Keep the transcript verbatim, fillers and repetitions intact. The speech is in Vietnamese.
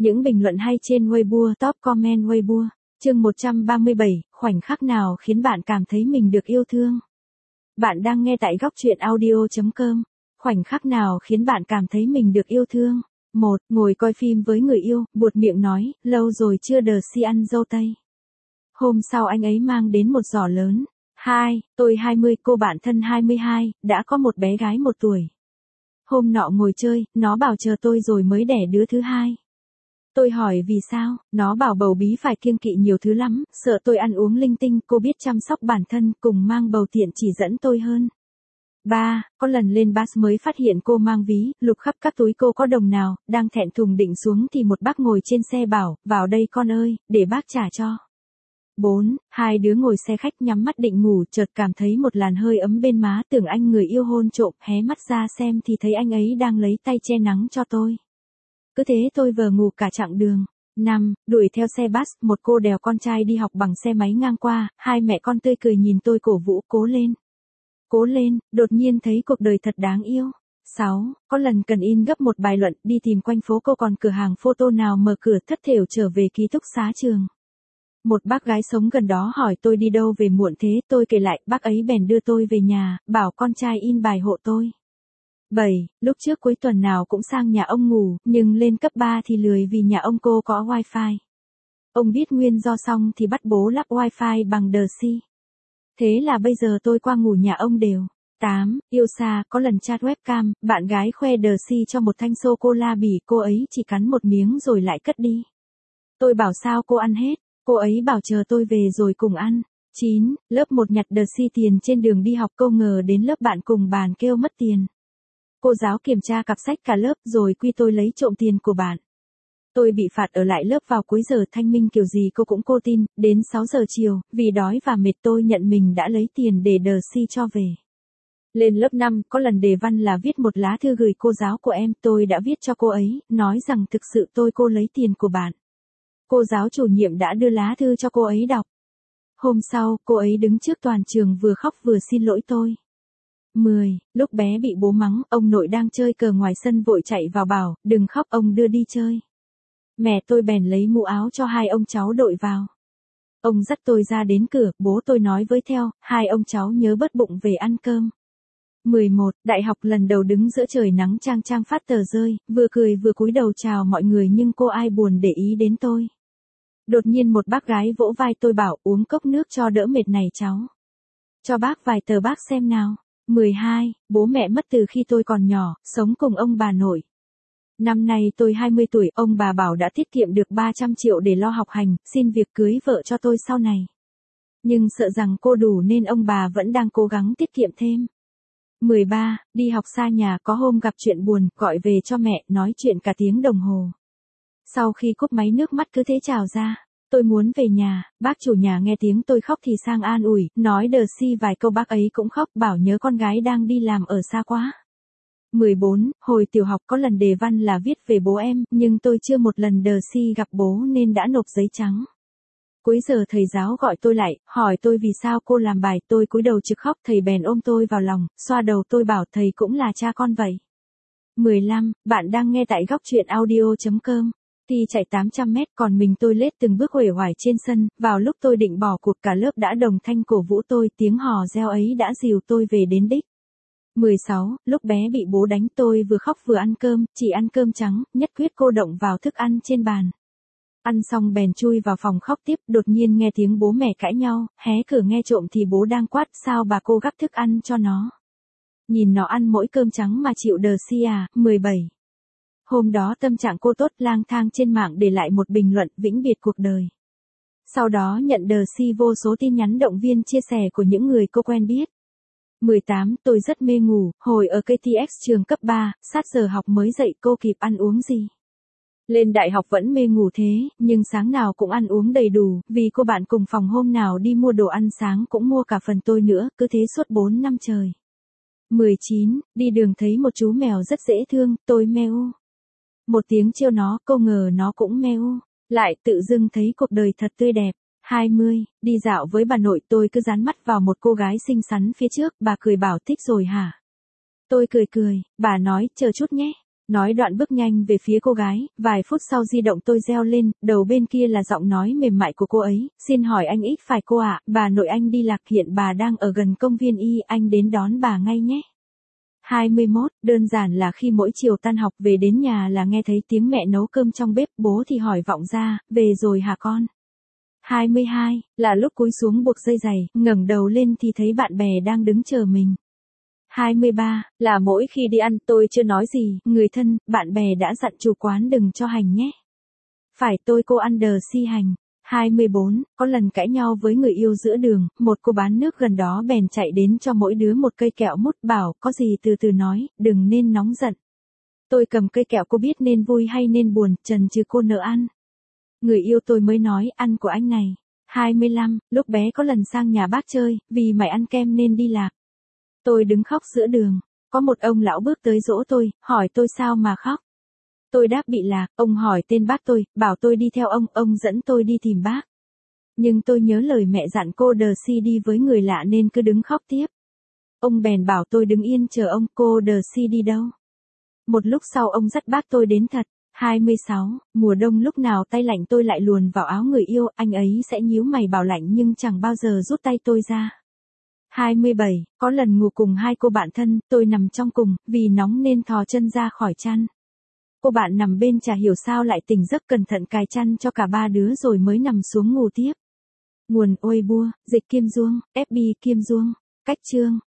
Những bình luận hay trên Weibo, top comment Weibo. Chương một trăm ba mươi bảy, khoảnh khắc nào khiến bạn cảm thấy mình được yêu thương? Bạn đang nghe tại góc truyện audio chấm com. Khoảnh khắc nào khiến bạn cảm thấy mình được yêu thương? một. Ngồi coi phim với người yêu, buột miệng nói, lâu rồi chưa đờ si ăn dâu tây. Hôm sau anh ấy mang đến một giỏ lớn. hai. Tôi hai mươi, cô bạn thân hai mươi hai, đã có một bé gái một tuổi. Hôm nọ ngồi chơi, nó bảo chờ tôi rồi mới đẻ đứa thứ hai. Tôi hỏi vì sao, nó bảo bầu bí phải kiêng kỵ nhiều thứ lắm, sợ tôi ăn uống linh tinh, cô biết chăm sóc bản thân, cùng mang bầu tiện chỉ dẫn tôi hơn. ba. Có lần lên bus mới phát hiện cô mang ví, lục khắp các túi cô có đồng nào, đang thẹn thùng định xuống thì một bác ngồi trên xe bảo, vào đây con ơi, để bác trả cho. bốn. Hai đứa ngồi xe khách nhắm mắt định ngủ, chợt cảm thấy một làn hơi ấm bên má, tưởng anh người yêu hôn trộm, hé mắt ra xem thì thấy anh ấy đang lấy tay che nắng cho tôi. Cứ thế tôi vờ ngủ cả chặng đường. năm. Đuổi theo xe bus, một cô đèo con trai đi học bằng xe máy ngang qua, hai mẹ con tươi cười nhìn tôi cổ vũ, cố lên. Cố lên, đột nhiên thấy cuộc đời thật đáng yêu. sáu. Có lần cần in gấp một bài luận, đi tìm quanh phố cô còn cửa hàng photo nào mở cửa, thất thểu trở về ký túc xá trường. Một bác gái sống gần đó hỏi tôi đi đâu về muộn thế, tôi kể lại, bác ấy bèn đưa tôi về nhà, bảo con trai in bài hộ tôi. bảy. Lúc trước cuối tuần nào cũng sang nhà ông ngủ, nhưng lên cấp ba thì lười vì nhà ông cô có wifi. Ông biết nguyên do xong thì bắt bố lắp wifi bằng đờ si. Thế là bây giờ tôi qua ngủ nhà ông đều. tám. Yêu xa, có lần chat webcam, bạn gái khoe đờ si cho một thanh sô-cô-la bỉ, cô ấy chỉ cắn một miếng rồi lại cất đi. Tôi bảo sao cô ăn hết, cô ấy bảo chờ tôi về rồi cùng ăn. chín. Lớp một nhặt đờ si tiền trên đường đi học, câu ngờ đến lớp bạn cùng bàn kêu mất tiền. Cô giáo kiểm tra cặp sách cả lớp rồi quy tôi lấy trộm tiền của bạn. Tôi bị phạt ở lại lớp vào cuối giờ thanh minh kiểu gì cô cũng cô tin, đến sáu giờ chiều, vì đói và mệt tôi nhận mình đã lấy tiền để đờ si cho về. Lên lớp năm, có lần đề văn là viết một lá thư gửi cô giáo của em, tôi đã viết cho cô ấy, nói rằng thực sự tôi cô lấy tiền của bạn. Cô giáo chủ nhiệm đã đưa lá thư cho cô ấy đọc. Hôm sau, cô ấy đứng trước toàn trường vừa khóc vừa xin lỗi tôi. mười. Lúc bé bị bố mắng, ông nội đang chơi cờ ngoài sân vội chạy vào bảo, đừng khóc, ông đưa đi chơi. Mẹ tôi bèn lấy mũ áo cho hai ông cháu đội vào. Ông dắt tôi ra đến cửa, bố tôi nói với theo, hai ông cháu nhớ bớt bụng về ăn cơm. mười một. Đại học lần đầu đứng giữa trời nắng chang chang phát tờ rơi, vừa cười vừa cúi đầu chào mọi người nhưng cô ai buồn để ý đến tôi. Đột nhiên một bác gái vỗ vai tôi bảo, uống cốc nước cho đỡ mệt này cháu. Cho bác vài tờ bác xem nào. mười hai. Bố mẹ mất từ khi tôi còn nhỏ, sống cùng ông bà nội. Năm nay tôi hai mươi tuổi, ông bà bảo đã tiết kiệm được ba trăm triệu để lo học hành, xin việc cưới vợ cho tôi sau này. Nhưng sợ rằng cô đủ nên ông bà vẫn đang cố gắng tiết kiệm thêm. mười ba. Đi học xa nhà, có hôm gặp chuyện buồn, gọi về cho mẹ, nói chuyện cả tiếng đồng hồ. Sau khi cúp máy nước mắt cứ thế trào ra. Tôi muốn về nhà, bác chủ nhà nghe tiếng tôi khóc thì sang an ủi, nói đờ si vài câu bác ấy cũng khóc, bảo nhớ con gái đang đi làm ở xa quá. mười bốn. Hồi tiểu học có lần đề văn là viết về bố em, nhưng tôi chưa một lần đờ si gặp bố nên đã nộp giấy trắng. Cuối giờ thầy giáo gọi tôi lại, hỏi tôi vì sao cô làm bài, tôi cúi đầu trực khóc, thầy bèn ôm tôi vào lòng, xoa đầu tôi bảo thầy cũng là cha con vậy. mười lăm. Bạn đang nghe tại góc truyện audio chấm com. Thi chạy tám trăm mét còn mình tôi lết từng bước uể oải trên sân, vào lúc tôi định bỏ cuộc cả lớp đã đồng thanh cổ vũ tôi, tiếng hò reo ấy đã dìu tôi về đến đích. mười sáu. Lúc bé bị bố đánh tôi vừa khóc vừa ăn cơm, chỉ ăn cơm trắng, nhất quyết cô động vào thức ăn trên bàn. Ăn xong bèn chui vào phòng khóc tiếp, đột nhiên nghe tiếng bố mẹ cãi nhau, hé cửa nghe trộm thì bố đang quát, sao bà cô gắp thức ăn cho nó. Nhìn nó ăn mỗi cơm trắng mà chịu đờ si à. mười bảy. Hôm đó tâm trạng cô tốt, lang thang trên mạng để lại một bình luận vĩnh biệt cuộc đời. Sau đó nhận đờ si vô số tin nhắn động viên chia sẻ của những người cô quen biết. mười tám. Tôi rất mê ngủ, hồi ở ca tê ích trường cấp ba, sát giờ học mới dậy cô kịp ăn uống gì. Lên đại học vẫn mê ngủ thế, nhưng sáng nào cũng ăn uống đầy đủ, vì cô bạn cùng phòng hôm nào đi mua đồ ăn sáng cũng mua cả phần tôi nữa, cứ thế suốt bốn năm trời. mười chín. Đi đường thấy một chú mèo rất dễ thương, tôi meo. Một tiếng trêu nó, cô ngờ nó cũng meo. Lại tự dưng thấy cuộc đời thật tươi đẹp. hai mươi. Đi dạo với bà nội, tôi cứ dán mắt vào một cô gái xinh xắn phía trước, bà cười bảo thích rồi hả? Tôi cười cười, bà nói, chờ chút nhé. Nói đoạn bước nhanh về phía cô gái, vài phút sau di động tôi reo lên, đầu bên kia là giọng nói mềm mại của cô ấy, xin hỏi anh ít phải cô ạ, bà nội anh đi lạc hiện bà đang ở gần công viên Y, anh đến đón bà ngay nhé. hai mươi mốt, đơn giản là khi mỗi chiều tan học về đến nhà là nghe thấy tiếng mẹ nấu cơm trong bếp, bố thì hỏi vọng ra, về rồi hả con? hai mươi hai, là lúc cúi xuống buộc dây giày, ngẩng đầu lên thì thấy bạn bè đang đứng chờ mình. hai mươi ba, là mỗi khi đi ăn tôi chưa nói gì, người thân, bạn bè đã dặn chủ quán đừng cho hành nhé. Phải tôi cô ăn đờ si hành. hai mươi bốn, có lần cãi nhau với người yêu giữa đường, một cô bán nước gần đó bèn chạy đến cho mỗi đứa một cây kẹo mút bảo, có gì từ từ nói, đừng nên nóng giận. Tôi cầm cây kẹo cô biết nên vui hay nên buồn, chần chừ cô nỡ ăn. Người yêu tôi mới nói, ăn của anh này. hai mươi lăm, lúc bé có lần sang nhà bác chơi, vì mày ăn kem nên đi lạc. Tôi đứng khóc giữa đường, có một ông lão bước tới dỗ tôi, hỏi tôi sao mà khóc. Tôi đáp bị lạc, ông hỏi tên bác tôi, bảo tôi đi theo ông, ông dẫn tôi đi tìm bác. Nhưng tôi nhớ lời mẹ dặn cô đờ si đi với người lạ nên cứ đứng khóc tiếp. Ông bèn bảo tôi đứng yên chờ ông, cô đờ si đi đâu. Một lúc sau ông dắt bác tôi đến thật. hai mươi sáu, mùa đông lúc nào tay lạnh tôi lại luồn vào áo người yêu, anh ấy sẽ nhíu mày bảo lạnh nhưng chẳng bao giờ rút tay tôi ra. hai mươi bảy, có lần ngủ cùng hai cô bạn thân, tôi nằm trong cùng, vì nóng nên thò chân ra khỏi chăn. Cô bạn nằm bên chả hiểu sao lại tỉnh giấc cẩn thận cài chăn cho cả ba đứa rồi mới nằm xuống ngủ tiếp. Nguồn Weibo, dịch Kim Duong, ép bê Kim Duong, cách chương.